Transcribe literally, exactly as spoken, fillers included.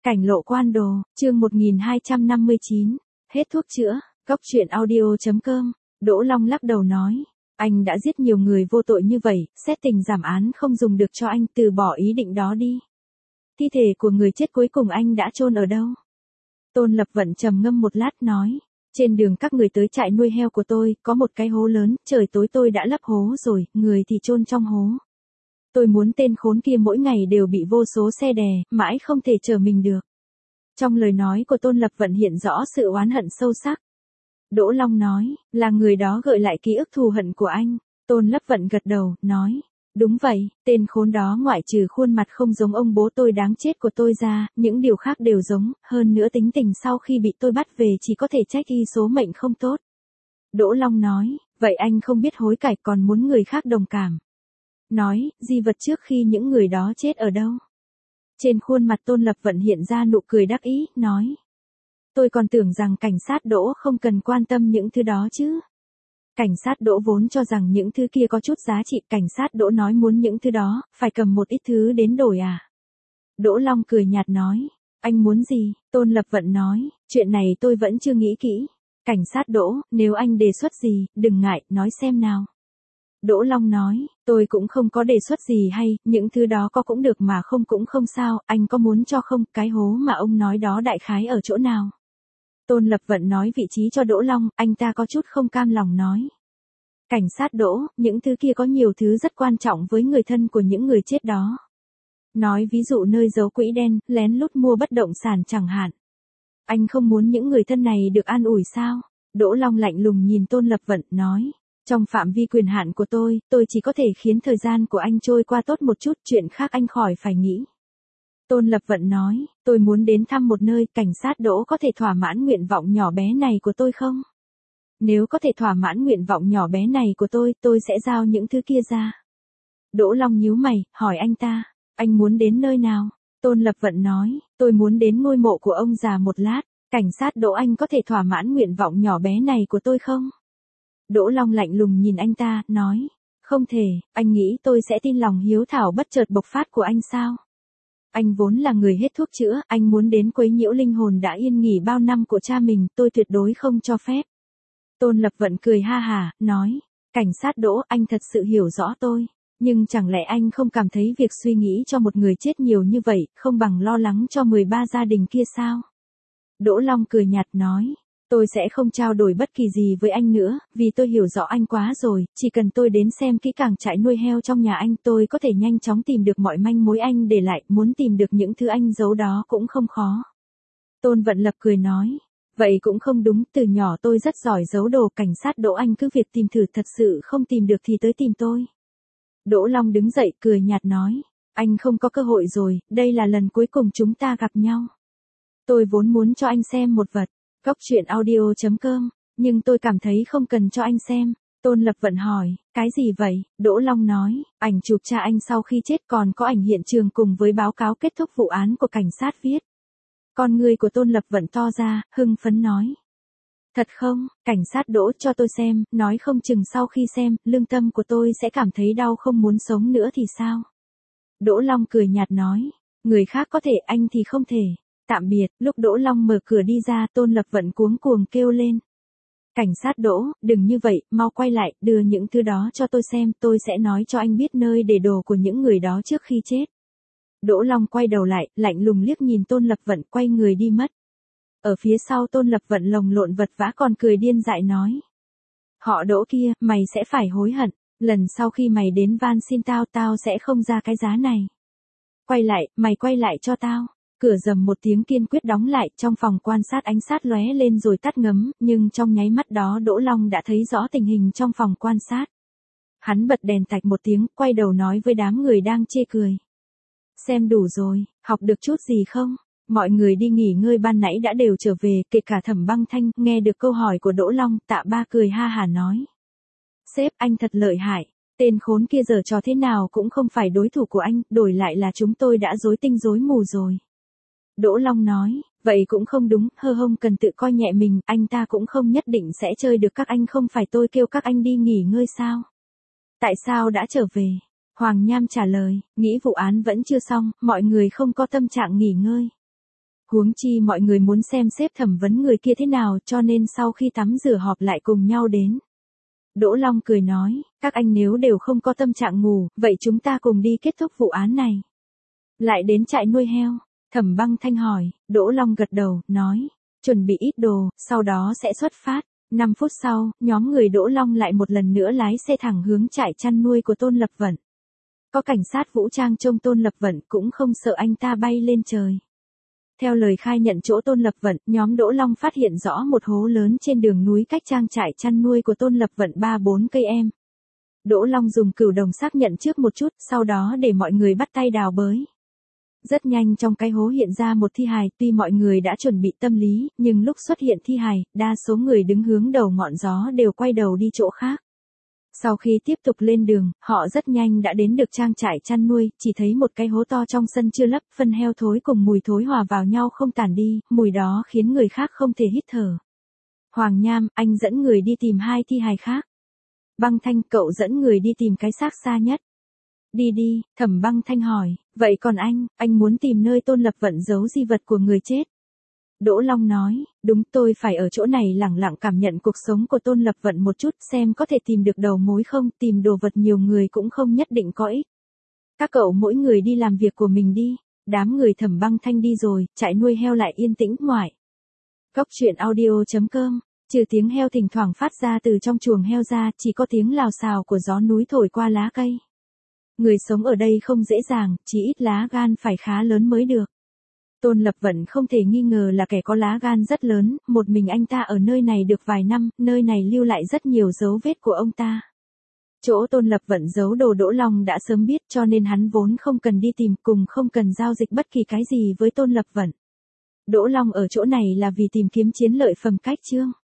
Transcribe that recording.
Cảnh lộ quan đồ, chương một nghìn hai trăm năm mươi chín. Hết thuốc chữa, Cốc truyện audio chấm com. Đỗ Long lắc đầu nói. Anh đã giết nhiều người vô tội như vậy, xét tình giảm án không dùng được cho anh, từ bỏ ý định đó đi. Thi thể của người chết cuối cùng anh đã chôn ở đâu? Tôn Lập Vận trầm ngâm một lát nói. Trên đường các người tới trại nuôi heo của tôi, có một cái hố lớn, trời tối tôi đã lấp hố rồi, người thì chôn trong hố. Tôi muốn tên khốn kia mỗi ngày đều bị vô số xe đè, mãi không thể chở mình được. Trong lời nói của Tôn Lập Vận hiện rõ sự oán hận sâu sắc. Đỗ Long nói, là người đó gợi lại ký ức thù hận của anh. Tôn Lập Vận gật đầu, nói, đúng vậy, tên khốn đó ngoại trừ khuôn mặt không giống ông bố tôi đáng chết của tôi ra, những điều khác đều giống, hơn nữa tính tình sau khi bị tôi bắt về chỉ có thể trách y số mệnh không tốt. Đỗ Long nói, vậy anh không biết hối cải còn muốn người khác đồng cảm. Nói, di vật trước khi những người đó chết ở đâu? Trên khuôn mặt Tôn Lập Vận hiện ra nụ cười đắc ý, nói. Tôi còn tưởng rằng cảnh sát Đỗ không cần quan tâm những thứ đó chứ. Cảnh sát Đỗ vốn cho rằng những thứ kia có chút giá trị, cảnh sát Đỗ nói muốn những thứ đó, phải cầm một ít thứ đến đổi à? Đỗ Long cười nhạt nói, anh muốn gì? Tôn Lập Vận nói, chuyện này tôi vẫn chưa nghĩ kỹ. Cảnh sát Đỗ, nếu anh đề xuất gì, đừng ngại, nói xem nào. Đỗ Long nói, tôi cũng không có đề xuất gì hay, những thứ đó có cũng được mà không cũng không sao, anh có muốn cho không, cái hố mà ông nói đó đại khái ở chỗ nào? Tôn Lập Vận nói vị trí cho Đỗ Long, anh ta có chút không cam lòng nói. Cảnh sát Đỗ, những thứ kia có nhiều thứ rất quan trọng với người thân của những người chết đó. Nói ví dụ nơi giấu quỹ đen, lén lút mua bất động sản chẳng hạn. Anh không muốn những người thân này được an ủi sao? Đỗ Long lạnh lùng nhìn Tôn Lập Vận, nói. Trong phạm vi quyền hạn của tôi, tôi chỉ có thể khiến thời gian của anh trôi qua tốt một chút, chuyện khác anh khỏi phải nghĩ. Tôn Lập Vận nói, tôi muốn đến thăm một nơi, cảnh sát Đỗ có thể thỏa mãn nguyện vọng nhỏ bé này của tôi không? Nếu có thể thỏa mãn nguyện vọng nhỏ bé này của tôi, tôi sẽ giao những thứ kia ra. Đỗ Long nhíu mày, hỏi anh ta, anh muốn đến nơi nào? Tôn Lập Vận nói, tôi muốn đến ngôi mộ của ông già một lát, cảnh sát Đỗ anh có thể thỏa mãn nguyện vọng nhỏ bé này của tôi không? Đỗ Long lạnh lùng nhìn anh ta, nói, không thể, anh nghĩ tôi sẽ tin lòng hiếu thảo bất chợt bộc phát của anh sao? Anh vốn là người hết thuốc chữa, anh muốn đến quấy nhiễu linh hồn đã yên nghỉ bao năm của cha mình, tôi tuyệt đối không cho phép. Tôn Lập Vận cười ha hả, nói, cảnh sát Đỗ, anh thật sự hiểu rõ tôi, nhưng chẳng lẽ anh không cảm thấy việc suy nghĩ cho một người chết nhiều như vậy, không bằng lo lắng cho mười ba gia đình kia sao? Đỗ Long cười nhạt nói. Tôi sẽ không trao đổi bất kỳ gì với anh nữa, vì tôi hiểu rõ anh quá rồi, chỉ cần tôi đến xem kỹ càng trại nuôi heo trong nhà anh tôi có thể nhanh chóng tìm được mọi manh mối anh để lại, muốn tìm được những thứ anh giấu đó cũng không khó. Tôn Vận Lập cười nói, vậy cũng không đúng, từ nhỏ tôi rất giỏi giấu đồ, cảnh sát Đỗ anh cứ việc tìm thử, thật sự không tìm được thì tới tìm tôi. Đỗ Long đứng dậy cười nhạt nói, anh không có cơ hội rồi, đây là lần cuối cùng chúng ta gặp nhau. Tôi vốn muốn cho anh xem một vật. Cốc truyện audio chấm com, nhưng tôi cảm thấy không cần cho anh xem. Tôn Lập Vận hỏi, cái gì vậy? Đỗ Long nói, ảnh chụp cha anh sau khi chết còn có ảnh hiện trường cùng với báo cáo kết thúc vụ án của cảnh sát viết. Con người của Tôn Lập Vận to ra, hưng phấn nói. Thật không, cảnh sát Đỗ cho tôi xem, nói không chừng sau khi xem, lương tâm của tôi sẽ cảm thấy đau không muốn sống nữa thì sao? Đỗ Long cười nhạt nói, người khác có thể anh thì không thể. Tạm biệt, lúc Đỗ Long mở cửa đi ra, Tôn Lập Vận cuống cuồng kêu lên. Cảnh sát Đỗ, đừng như vậy, mau quay lại, đưa những thứ đó cho tôi xem, tôi sẽ nói cho anh biết nơi để đồ của những người đó trước khi chết. Đỗ Long quay đầu lại, lạnh lùng liếc nhìn Tôn Lập Vận, quay người đi mất. Ở phía sau Tôn Lập Vận lồng lộn vật vã còn cười điên dại nói. Họ Đỗ kia, mày sẽ phải hối hận, lần sau khi mày đến van xin tao, tao sẽ không ra cái giá này. Quay lại, mày quay lại cho tao. Cửa rầm một tiếng kiên quyết đóng lại, trong phòng quan sát ánh sát lóe lên rồi tắt ngấm, nhưng trong nháy mắt đó Đỗ Long đã thấy rõ tình hình trong phòng quan sát. Hắn bật đèn tạch một tiếng, quay đầu nói với đám người đang chê cười. Xem đủ rồi, học được chút gì không? Mọi người đi nghỉ ngơi ban nãy đã đều trở về, kể cả Thẩm Băng Thanh, nghe được câu hỏi của Đỗ Long, Tạ Ba cười ha hả nói. Sếp, anh thật lợi hại. Tên khốn kia giờ trò thế nào cũng không phải đối thủ của anh, đổi lại là chúng tôi đã rối tinh rối mù rồi. Đỗ Long nói, vậy cũng không đúng, hơ hông cần tự coi nhẹ mình, anh ta cũng không nhất định sẽ chơi được các anh, không phải tôi kêu các anh đi nghỉ ngơi sao? Tại sao đã trở về? Hoàng Nham trả lời, nghĩ vụ án vẫn chưa xong, mọi người không có tâm trạng nghỉ ngơi. Huống chi mọi người muốn xem xếp thẩm vấn người kia thế nào cho nên sau khi tắm rửa họp lại cùng nhau đến. Đỗ Long cười nói, các anh nếu đều không có tâm trạng ngủ, vậy chúng ta cùng đi kết thúc vụ án này. Lại đến trại nuôi heo, Thẩm Băng Thanh hỏi, Đỗ Long gật đầu, nói, chuẩn bị ít đồ, sau đó sẽ xuất phát. năm phút sau, nhóm người Đỗ Long lại một lần nữa lái xe thẳng hướng trại chăn nuôi của Tôn Lập Vận. Có cảnh sát vũ trang trông Tôn Lập Vận cũng không sợ anh ta bay lên trời. Theo lời khai nhận chỗ Tôn Lập Vận, nhóm Đỗ Long phát hiện rõ một hố lớn trên đường núi cách trang trại chăn nuôi của Tôn Lập Vận ba bốn cây em. Đỗ Long dùng cửu đồng xác nhận trước một chút, sau đó để mọi người bắt tay đào bới. Rất nhanh trong cái hố hiện ra một thi hài, tuy mọi người đã chuẩn bị tâm lý, nhưng lúc xuất hiện thi hài, đa số người đứng hướng đầu ngọn gió đều quay đầu đi chỗ khác. Sau khi tiếp tục lên đường, họ rất nhanh đã đến được trang trại chăn nuôi, chỉ thấy một cái hố to trong sân chưa lấp, phân heo thối cùng mùi thối hòa vào nhau không tản đi, mùi đó khiến người khác không thể hít thở. Hoàng Nham, anh dẫn người đi tìm hai thi hài khác. Băng Thanh, cậu dẫn người đi tìm cái xác xa nhất. Đi đi, Thẩm Băng Thanh hỏi, vậy còn anh, anh muốn tìm nơi Tôn Lập Vận giấu di vật của người chết. Đỗ Long nói, đúng, tôi phải ở chỗ này lẳng lặng cảm nhận cuộc sống của Tôn Lập Vận một chút, xem có thể tìm được đầu mối không, tìm đồ vật nhiều người cũng không nhất định có ích. Các cậu mỗi người đi làm việc của mình đi. Đám người Thẩm Băng Thanh đi rồi, trại nuôi heo lại yên tĩnh ngoại. Góc truyện audio chấm com, trừ tiếng heo thỉnh thoảng phát ra từ trong chuồng heo ra, chỉ có tiếng lào xào của gió núi thổi qua lá cây. Người sống ở đây không dễ dàng, chỉ ít lá gan phải khá lớn mới được. Tôn Lập Vận không thể nghi ngờ là kẻ có lá gan rất lớn, một mình anh ta ở nơi này được vài năm, nơi này lưu lại rất nhiều dấu vết của ông ta. Chỗ Tôn Lập Vận giấu đồ Đỗ Long đã sớm biết cho nên hắn vốn không cần đi tìm, cùng không cần giao dịch bất kỳ cái gì với Tôn Lập Vận. Đỗ Long ở chỗ này là vì tìm kiếm chiến lợi phẩm cách chương.